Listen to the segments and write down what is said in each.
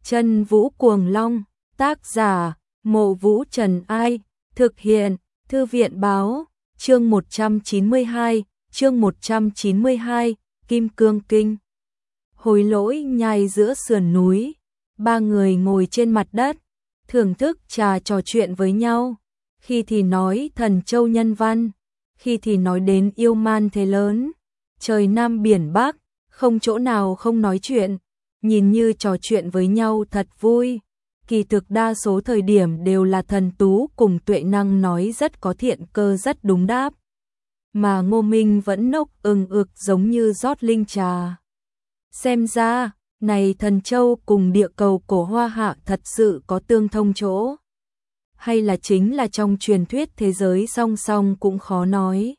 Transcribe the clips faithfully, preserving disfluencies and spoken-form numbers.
Chân Vũ Cuồng Long, tác giả, Mộ Vũ Trần Ai, thực hiện, Thư viện Báo, chương một trăm chín mươi hai, chương một trăm chín mươi hai, Kim Cương Kinh. Hối Lỗi nhai giữa sườn núi, ba người ngồi trên mặt đất, thưởng thức trà trò chuyện với nhau, khi thì nói thần châu nhân văn, khi thì nói đến yêu man thế lớn, trời Nam biển Bắc, không chỗ nào không nói chuyện, nhìn như trò chuyện với nhau thật vui. Kỳ thực đa số thời điểm đều là Thần Tú cùng Tuệ Năng nói rất có thiện cơ rất đúng đáp. Mà Ngô Minh vẫn nốc ừng ực giống như rót linh trà. Xem ra, này Thần Châu cùng địa cầu cổ Hoa Hạ thật sự có tương thông chỗ. Hay là chính là trong truyền thuyết thế giới song song cũng khó nói.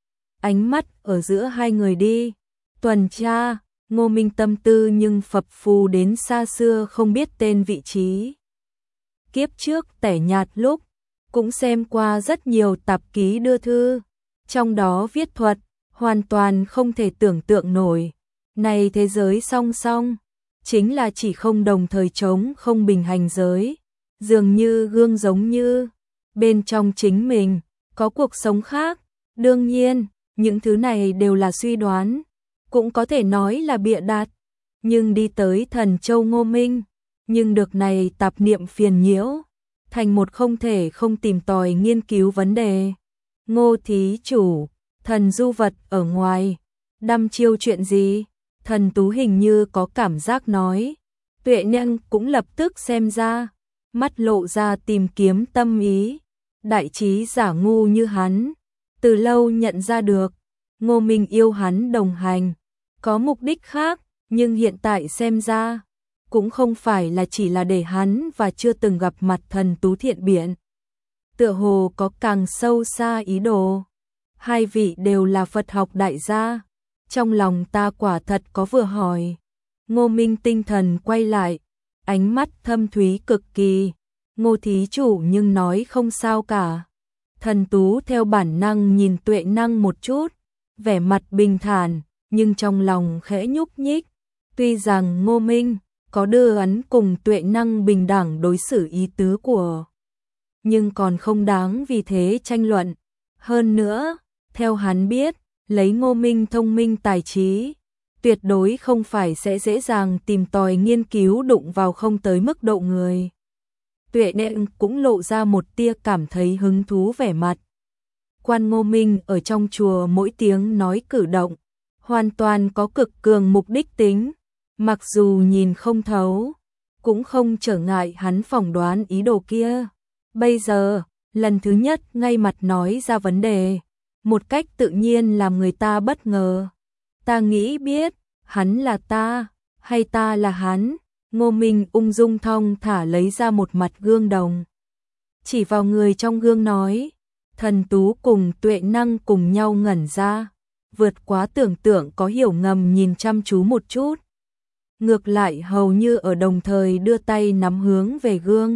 Ánh mắt ở giữa hai người đi, tuần tra, Ngô Minh tâm tư nhưng phập phù đến xa xưa không biết tên vị trí. Kiếp trước tẻ nhạt lúc, cũng xem qua rất nhiều tạp ký đưa thư, trong đó viết thuật, hoàn toàn không thể tưởng tượng nổi. Này thế giới song song, chính là chỉ không đồng thời chống không bình hành giới, dường như gương giống như, bên trong chính mình, có cuộc sống khác. Đương nhiên, những thứ này đều là suy đoán, cũng có thể nói là bịa đặt, nhưng đi tới Thần Châu Ngô Minh, nhưng được này tạp niệm phiền nhiễu, thành một không thể không tìm tòi nghiên cứu vấn đề. Ngô thí chủ, thần du vật ở ngoài, đăm chiêu chuyện gì? Thần Tú hình như có cảm giác nói, Tuệ Năng cũng lập tức xem ra, mắt lộ ra tìm kiếm tâm ý, đại trí giả ngu như hắn, từ lâu nhận ra được, Ngô Minh yêu hắn đồng hành, có mục đích khác, nhưng hiện tại xem ra, cũng không phải là chỉ là để hắn và chưa từng gặp mặt Thần Tú thiện biện. Tựa hồ có càng sâu xa ý đồ. Hai vị đều là Phật học đại gia, trong lòng ta quả thật có vừa hỏi. Ngô Minh tinh thần quay lại, ánh mắt thâm thúy cực kỳ. Ngô thí chủ nhưng nói không sao cả. Thần Tú theo bản năng nhìn Tuệ Năng một chút, vẻ mặt bình thản, nhưng trong lòng khẽ nhúc nhích. Tuy rằng Ngô Minh có đưa ấn cùng Tuệ Năng bình đẳng đối xử ý tứ của, nhưng còn không đáng vì thế tranh luận. Hơn nữa, theo hắn biết, lấy Ngô Minh thông minh tài trí, tuyệt đối không phải sẽ dễ dàng tìm tòi nghiên cứu đụng vào không tới mức độ người. Tuệ Năng cũng lộ ra một tia cảm thấy hứng thú vẻ mặt. Quan Ngô Minh ở trong chùa mỗi tiếng nói cử động, hoàn toàn có cực cường mục đích tính, mặc dù nhìn không thấu, cũng không trở ngại hắn phỏng đoán ý đồ kia. Bây giờ, lần thứ nhất ngay mặt nói ra vấn đề, một cách tự nhiên làm người ta bất ngờ. Ta nghĩ biết, hắn là ta, hay ta là hắn? Ngô Minh ung dung thong thả lấy ra một mặt gương đồng, chỉ vào người trong gương nói. Thần Tú cùng Tuệ Năng cùng nhau ngẩn ra, vượt quá tưởng tượng có hiểu ngầm nhìn chăm chú một chút. Ngược lại hầu như ở đồng thời đưa tay nắm hướng về gương.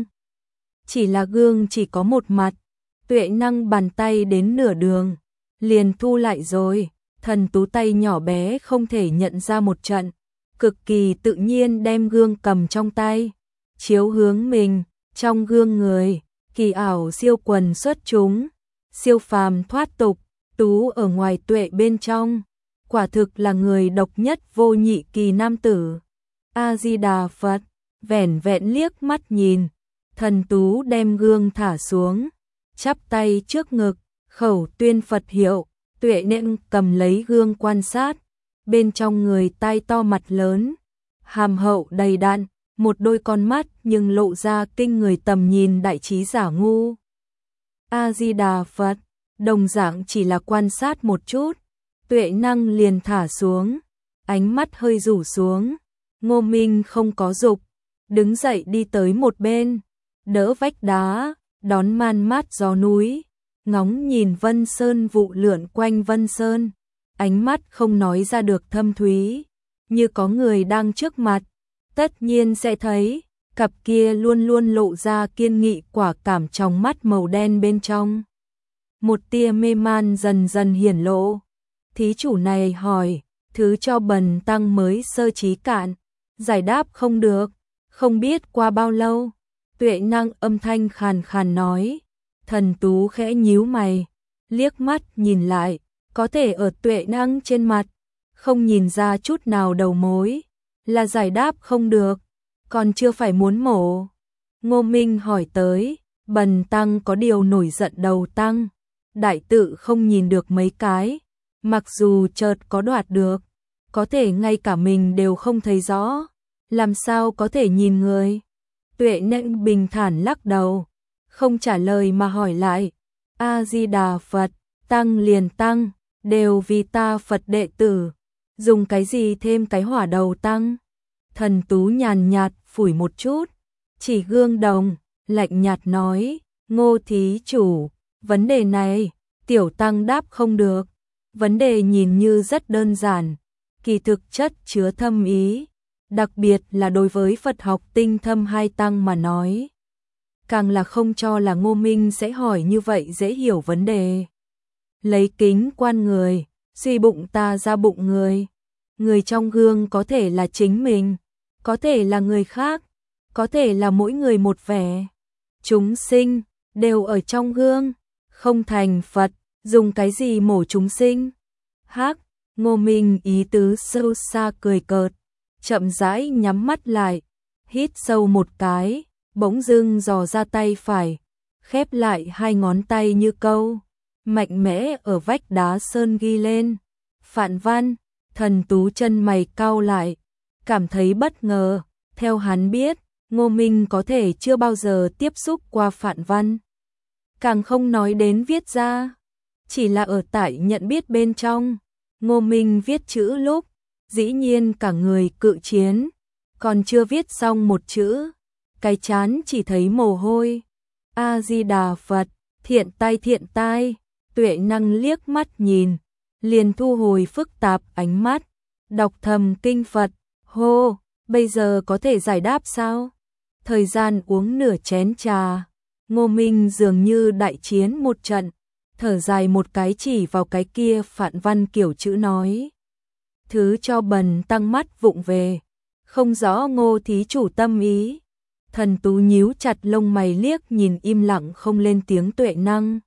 Chỉ là gương chỉ có một mặt, Tuệ Năng bàn tay đến nửa đường, liền thu lại rồi. Thần Tú tay nhỏ bé không thể nhận ra một trận, cực kỳ tự nhiên đem gương cầm trong tay, chiếu hướng mình, trong gương người, kỳ ảo siêu quần xuất chúng, siêu phàm thoát tục, Tú ở ngoài Tuệ bên trong, quả thực là người độc nhất vô nhị kỳ nam tử. A-di-đà Phật, vẻn vẹn liếc mắt nhìn, Thần Tú đem gương thả xuống, chắp tay trước ngực, khẩu tuyên Phật hiệu. Tuệ Năng cầm lấy gương quan sát, bên trong người tai to mặt lớn, hàm hậu đầy đặn, một đôi con mắt nhưng lộ ra kinh người tầm nhìn đại trí giả ngu. A-di-đà Phật, đồng dạng chỉ là quan sát một chút, Tuệ Năng liền thả xuống, ánh mắt hơi rủ xuống. Ngô Minh không có dục, đứng dậy đi tới một bên, đỡ vách đá, đón man mát gió núi, ngóng nhìn Vân Sơn vụ lượn quanh Vân Sơn, ánh mắt không nói ra được thâm thúy, như có người đang trước mặt, tất nhiên sẽ thấy, cặp kia luôn luôn lộ ra kiên nghị quả cảm trong mắt màu đen bên trong. Một tia mê man dần dần hiển lộ, thí chủ này hỏi, thứ cho bần tăng mới sơ trí cạn, giải đáp không được, Không biết qua bao lâu, Tuệ Năng âm thanh khàn khàn nói. Thần Tú khẽ nhíu mày, liếc mắt nhìn lại, có thể ở Tuệ Năng trên mặt, không nhìn ra chút nào đầu mối, là giải đáp không được, còn chưa phải muốn mổ. Ngô Minh hỏi tới, Bần Tăng có điều nổi giận đầu Tăng, đại tự không nhìn được mấy cái, mặc dù chợt có đoạt được, có thể ngay cả mình đều không thấy rõ, làm sao có thể nhìn người. Tuệ Năng bình thản lắc đầu, không trả lời mà hỏi lại, A-di-đà Phật, Tăng liền Tăng, đều vì ta Phật đệ tử, dùng cái gì thêm cái hỏa đầu Tăng. Thần Tú nhàn nhạt phủi một chút, chỉ gương đồng, lạnh nhạt nói, Ngô thí chủ, vấn đề này, tiểu Tăng đáp không được, vấn đề nhìn như rất đơn giản, kỳ thực chất chứa thâm ý, đặc biệt là đối với Phật học tinh thâm hai Tăng mà nói. Càng là không cho là Ngô Minh sẽ hỏi như vậy dễ hiểu vấn đề. Lấy kính quan người, suy bụng ta ra bụng người. Người trong gương có thể là chính mình, có thể là người khác, có thể là mỗi người một vẻ. Chúng sinh, đều ở trong gương, không thành Phật, dùng cái gì mổ chúng sinh? Hắc, Ngô Minh ý tứ sâu xa cười cợt, chậm rãi nhắm mắt lại, hít sâu một cái, bỗng dưng dò ra tay phải, khép lại hai ngón tay như câu, mạnh mẽ ở vách đá sơn ghi lên. Phạn văn, Thần Tú chân mày cau lại, cảm thấy bất ngờ, theo hắn biết, Ngô Minh có thể chưa bao giờ tiếp xúc qua phạn văn. Càng không nói đến viết ra, chỉ là ở tại nhận biết bên trong, Ngô Minh viết chữ lúc, dĩ nhiên cả người cự chiến, còn chưa viết xong một chữ, cái chán chỉ thấy mồ hôi. A-di-đà Phật, thiện tai thiện tai, Tuệ Năng liếc mắt nhìn, liền thu hồi phức tạp ánh mắt, đọc thầm kinh Phật, hô, bây giờ có thể giải đáp sao? Thời gian uống nửa chén trà, Ngô Minh dường như đại chiến một trận, thở dài một cái chỉ vào cái kia phạn văn kiểu chữ nói. Thứ cho Bần Tăng mắt vụng về, không rõ Ngô thí chủ tâm ý. Thần Tú nhíu chặt lông mày liếc nhìn im lặng không lên tiếng Tuệ Năng.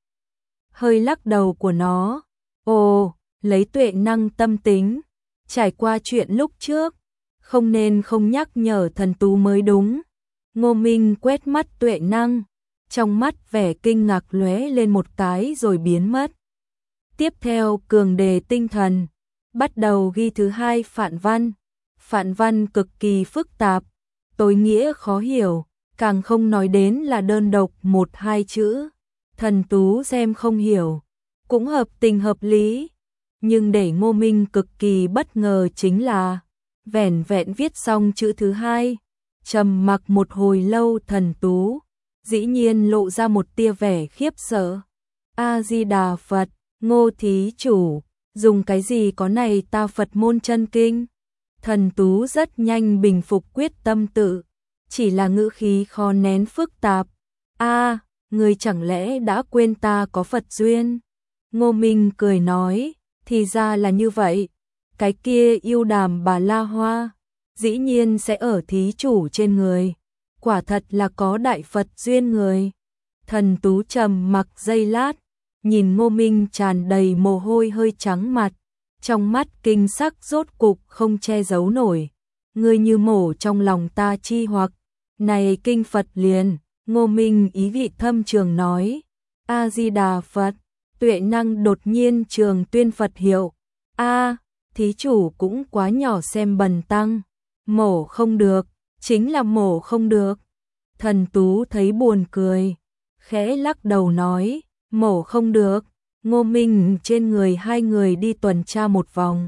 Hơi lắc đầu của nó, ồ, lấy Tuệ Năng tâm tính, trải qua chuyện lúc trước, không nên không nhắc nhở Thần Tú mới đúng. Ngô Minh quét mắt Tuệ Năng, trong mắt vẻ kinh ngạc lóe lên một cái rồi biến mất. Tiếp theo cường đề tinh thần, bắt đầu ghi thứ hai phạn văn. Phạn văn cực kỳ phức tạp, tối nghĩa khó hiểu, càng không nói đến là đơn độc một hai chữ. Thần Tú xem không hiểu, cũng hợp tình hợp lý, nhưng để Ngô Minh cực kỳ bất ngờ chính là, vẻn vẹn viết xong chữ thứ hai, trầm mặc một hồi lâu Thần Tú, dĩ nhiên lộ ra một tia vẻ khiếp sợ. A-di-đà Phật, Ngô thí chủ, dùng cái gì có này ta Phật môn chân kinh? Thần Tú rất nhanh bình phục quyết tâm tự, chỉ là ngữ khí khó nén phức tạp. A, người chẳng lẽ đã quên ta có Phật duyên? Ngô Minh cười nói, thì ra là như vậy. Cái kia yêu đàm bà La Hoa, dĩ nhiên sẽ ở thí chủ trên người. Quả thật là có đại Phật duyên người. Thần Tú trầm mặc giây lát, nhìn Ngô Minh tràn đầy mồ hôi hơi trắng mặt, trong mắt kinh sắc rốt cục không che giấu nổi. Ngươi như mổ trong lòng ta chi hoặc, này kinh Phật liền. Ngô Minh ý vị thâm trường nói, A-di-đà Phật. Tuệ Năng đột nhiên trường tuyên Phật hiệu. A, thí chủ cũng quá nhỏ xem Bần Tăng. Mổ không được, chính là mổ không được. Thần Tú thấy buồn cười, khẽ lắc đầu nói, mổ không được. Ngô Minh trên người hai người đi tuần tra một vòng,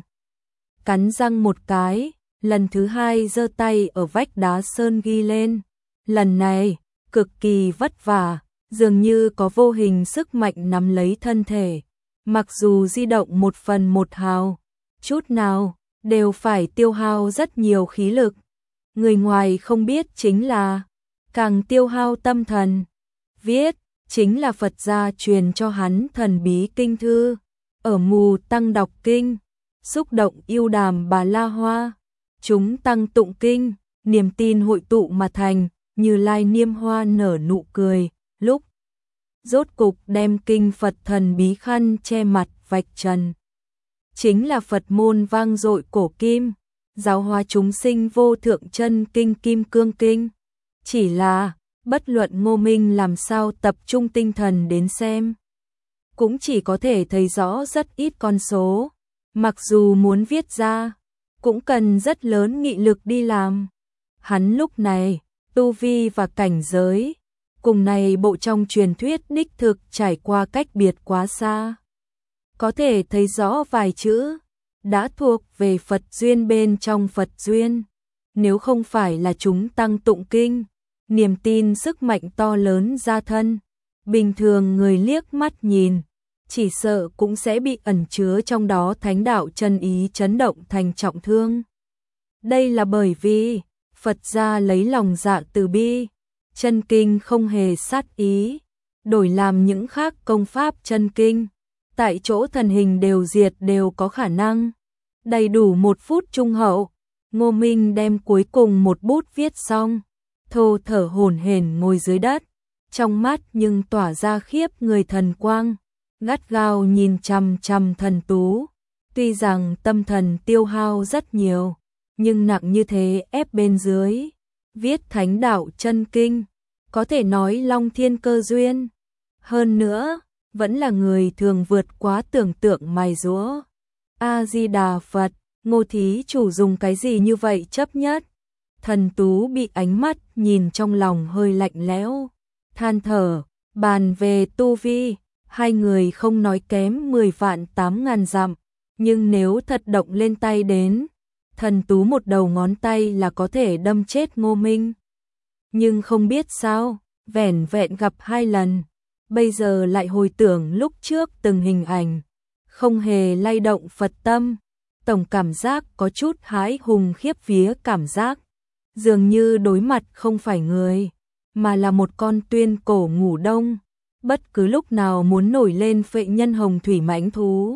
cắn răng một cái, lần thứ hai giơ tay ở vách đá sơn ghi lên. Lần này, cực kỳ vất vả, dường như có vô hình sức mạnh nắm lấy thân thể. Mặc dù di động một phần một hào, chút nào, đều phải tiêu hao rất nhiều khí lực. Người ngoài không biết chính là, càng tiêu hao tâm thần. Viết, chính là Phật gia truyền cho hắn thần bí kinh thư. Ở mù tăng đọc kinh, xúc động yêu đàm bà La Hoa. Chúng tăng tụng kinh, niềm tin hội tụ mà thành, Như Lai niêm hoa nở nụ cười, lúc rốt cục đem kinh Phật thần bí khăn che mặt vạch trần. Chính là Phật môn vang dội cổ kim, giáo hóa chúng sinh vô thượng chân kinh Kim Cương Kinh. Chỉ là, bất luận Ngô Minh làm sao tập trung tinh thần đến xem, cũng chỉ có thể thấy rõ rất ít con số, mặc dù muốn viết ra, cũng cần rất lớn nghị lực đi làm. Hắn lúc này, tu vi và cảnh giới, cùng này bộ trong truyền thuyết đích thực trải qua cách biệt quá xa. Có thể thấy rõ vài chữ, đã thuộc về Phật duyên bên trong Phật duyên. Nếu không phải là chúng tăng tụng kinh, niềm tin sức mạnh to lớn ra thân, bình thường người liếc mắt nhìn, chỉ sợ cũng sẽ bị ẩn chứa trong đó thánh đạo chân ý chấn động thành trọng thương. Đây là bởi vì, Phật gia lấy lòng dạ từ bi, chân kinh không hề sát ý, đổi làm những khác công pháp chân kinh, tại chỗ thần hình đều diệt đều có khả năng. Đầy đủ một phút trung hậu, Ngô Minh đem cuối cùng một bút viết xong, thô thở hổn hển ngồi dưới đất, trong mắt nhưng tỏa ra khiếp người thần quang, gắt gao nhìn chằm chằm Thần Tú. Tuy rằng tâm thần tiêu hao rất nhiều, nhưng nặng như thế ép bên dưới, viết thánh đạo chân kinh, có thể nói long thiên cơ duyên. Hơn nữa, vẫn là người thường vượt quá tưởng tượng mài giũa. A-di-đà Phật, Ngô thí chủ dùng cái gì như vậy chấp nhất? Thần Tú bị ánh mắt nhìn trong lòng hơi lạnh lẽo, than thở, bàn về tu vi, hai người không nói kém mười vạn tám ngàn dặm, nhưng nếu thật động lên tay đến, Thần Tú một đầu ngón tay là có thể đâm chết Ngô Minh. Nhưng không biết sao, vẻn vẹn gặp hai lần, bây giờ lại hồi tưởng lúc trước từng hình ảnh, không hề lay động Phật tâm, tổng cảm giác có chút hãi hùng khiếp vía cảm giác, dường như đối mặt không phải người, mà là một con tuyên cổ ngủ đông, bất cứ lúc nào muốn nổi lên phệ nhân hồng thủy mãnh thú.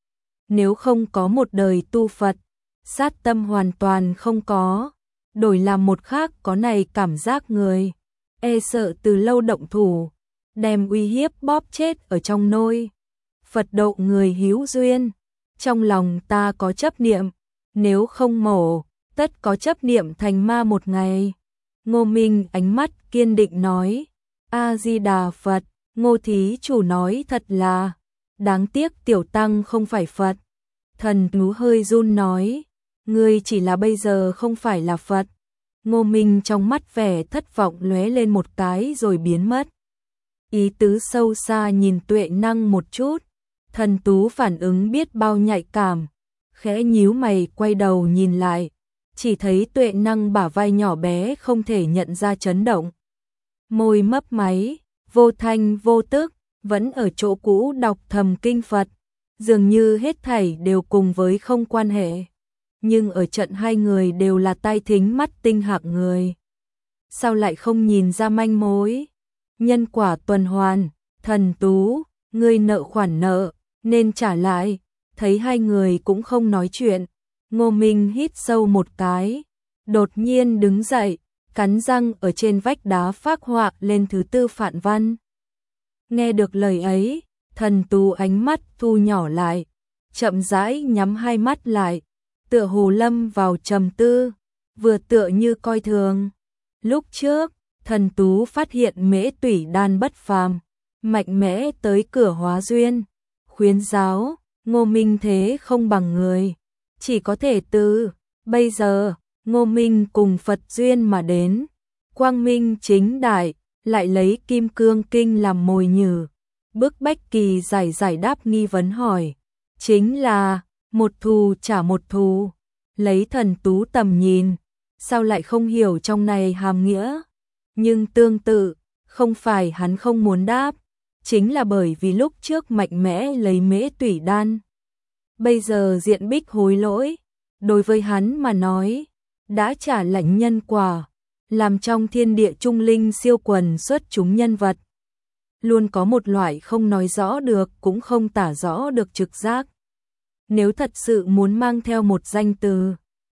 Nếu không có một đời tu Phật, sát tâm hoàn toàn không có, đổi làm một khác có này cảm giác người, e sợ từ lâu động thủ, đem uy hiếp bóp chết ở trong nôi. Phật độ người hữu duyên, trong lòng ta có chấp niệm, nếu không mổ, tất có chấp niệm thành ma một ngày. Ngô Minh ánh mắt kiên định nói, A-di-đà Phật, Ngô thí chủ nói thật là, đáng tiếc tiểu tăng không phải Phật. Thần Tú hơi run nói, ngươi chỉ là bây giờ không phải là Phật. Ngô Minh trong mắt vẻ thất vọng lóe lên một cái rồi biến mất. Ý tứ sâu xa nhìn Tuệ Năng một chút, Thần Tú phản ứng biết bao nhạy cảm, khẽ nhíu mày quay đầu nhìn lại, chỉ thấy Tuệ Năng bả vai nhỏ bé không thể nhận ra chấn động. Môi mấp máy, vô thanh vô tức, vẫn ở chỗ cũ đọc thầm kinh Phật, dường như hết thảy đều cùng với không quan hệ. Nhưng ở trận hai người đều là tai thính mắt tinh hạng người. Sao lại không nhìn ra manh mối? Nhân quả tuần hoàn, Thần Tú, ngươi nợ khoản nợ, nên trả lại. Thấy hai người cũng không nói chuyện, Ngô Minh hít sâu một cái, đột nhiên đứng dậy, cắn răng ở trên vách đá phác họa lên thứ tư phạn văn. Nghe được lời ấy, Thần Tú ánh mắt thu nhỏ lại, chậm rãi nhắm hai mắt lại, tựa hồ lâm vào trầm tư, vừa tựa như coi thường. Lúc trước, Thần Tú phát hiện mễ tủy đan bất phàm, mạnh mẽ tới cửa hóa duyên, khuyến giáo, Ngô Minh thế không bằng người, chỉ có thể từ, bây giờ, Ngô Minh cùng Phật duyên mà đến, quang minh chính đại, lại lấy Kim Cương Kinh làm mồi nhử, bức bách kỳ giải giải đáp nghi vấn hỏi, chính là, một thù trả một thù, lấy Thần Tú tầm nhìn, sao lại không hiểu trong này hàm nghĩa, nhưng tương tự, không phải hắn không muốn đáp, chính là bởi vì lúc trước mạnh mẽ lấy mễ tủy đan. Bây giờ diện bích hối lỗi, đối với hắn mà nói, đã trả lãnh nhân quả, làm trong thiên địa trung linh siêu quần xuất chúng nhân vật. Luôn có một loại không nói rõ được cũng không tả rõ được trực giác. Nếu thật sự muốn mang theo một danh từ,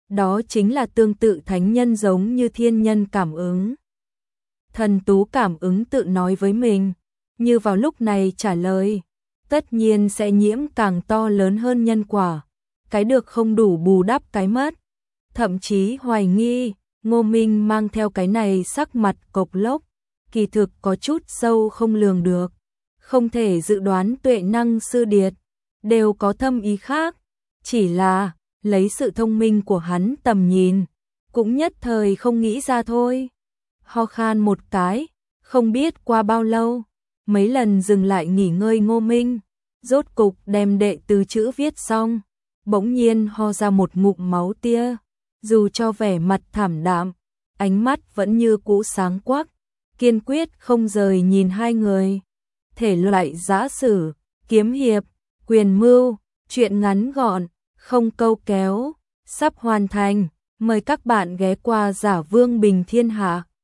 đó chính là tương tự thánh nhân giống như thiên nhân cảm ứng. Thần Tú cảm ứng tự nói với mình, như vào lúc này trả lời, tất nhiên sẽ nhiễm càng to lớn hơn nhân quả, cái được không đủ bù đắp cái mất. Thậm chí hoài nghi, Ngô Minh mang theo cái này sắc mặt cộc lốc, kỳ thực có chút sâu không lường được, không thể dự đoán tuệ năng sư điệt, đều có thâm ý khác, chỉ là lấy sự thông minh của hắn tầm nhìn, cũng nhất thời không nghĩ ra thôi. Ho khan một cái, không biết qua bao lâu, mấy lần dừng lại nghỉ ngơi Ngô Minh, rốt cục đem đệ tứ chữ viết xong, bỗng nhiên ho ra một ngụm máu tia, dù cho vẻ mặt thảm đạm, ánh mắt vẫn như cũ sáng quắc, kiên quyết không rời nhìn hai người. Thể loại giã sử, kiếm hiệp, quyền mưu, truyện ngắn gọn, không câu kéo, sắp hoàn thành, mời các bạn ghé qua Giả Vương Bình Thiên Hạ.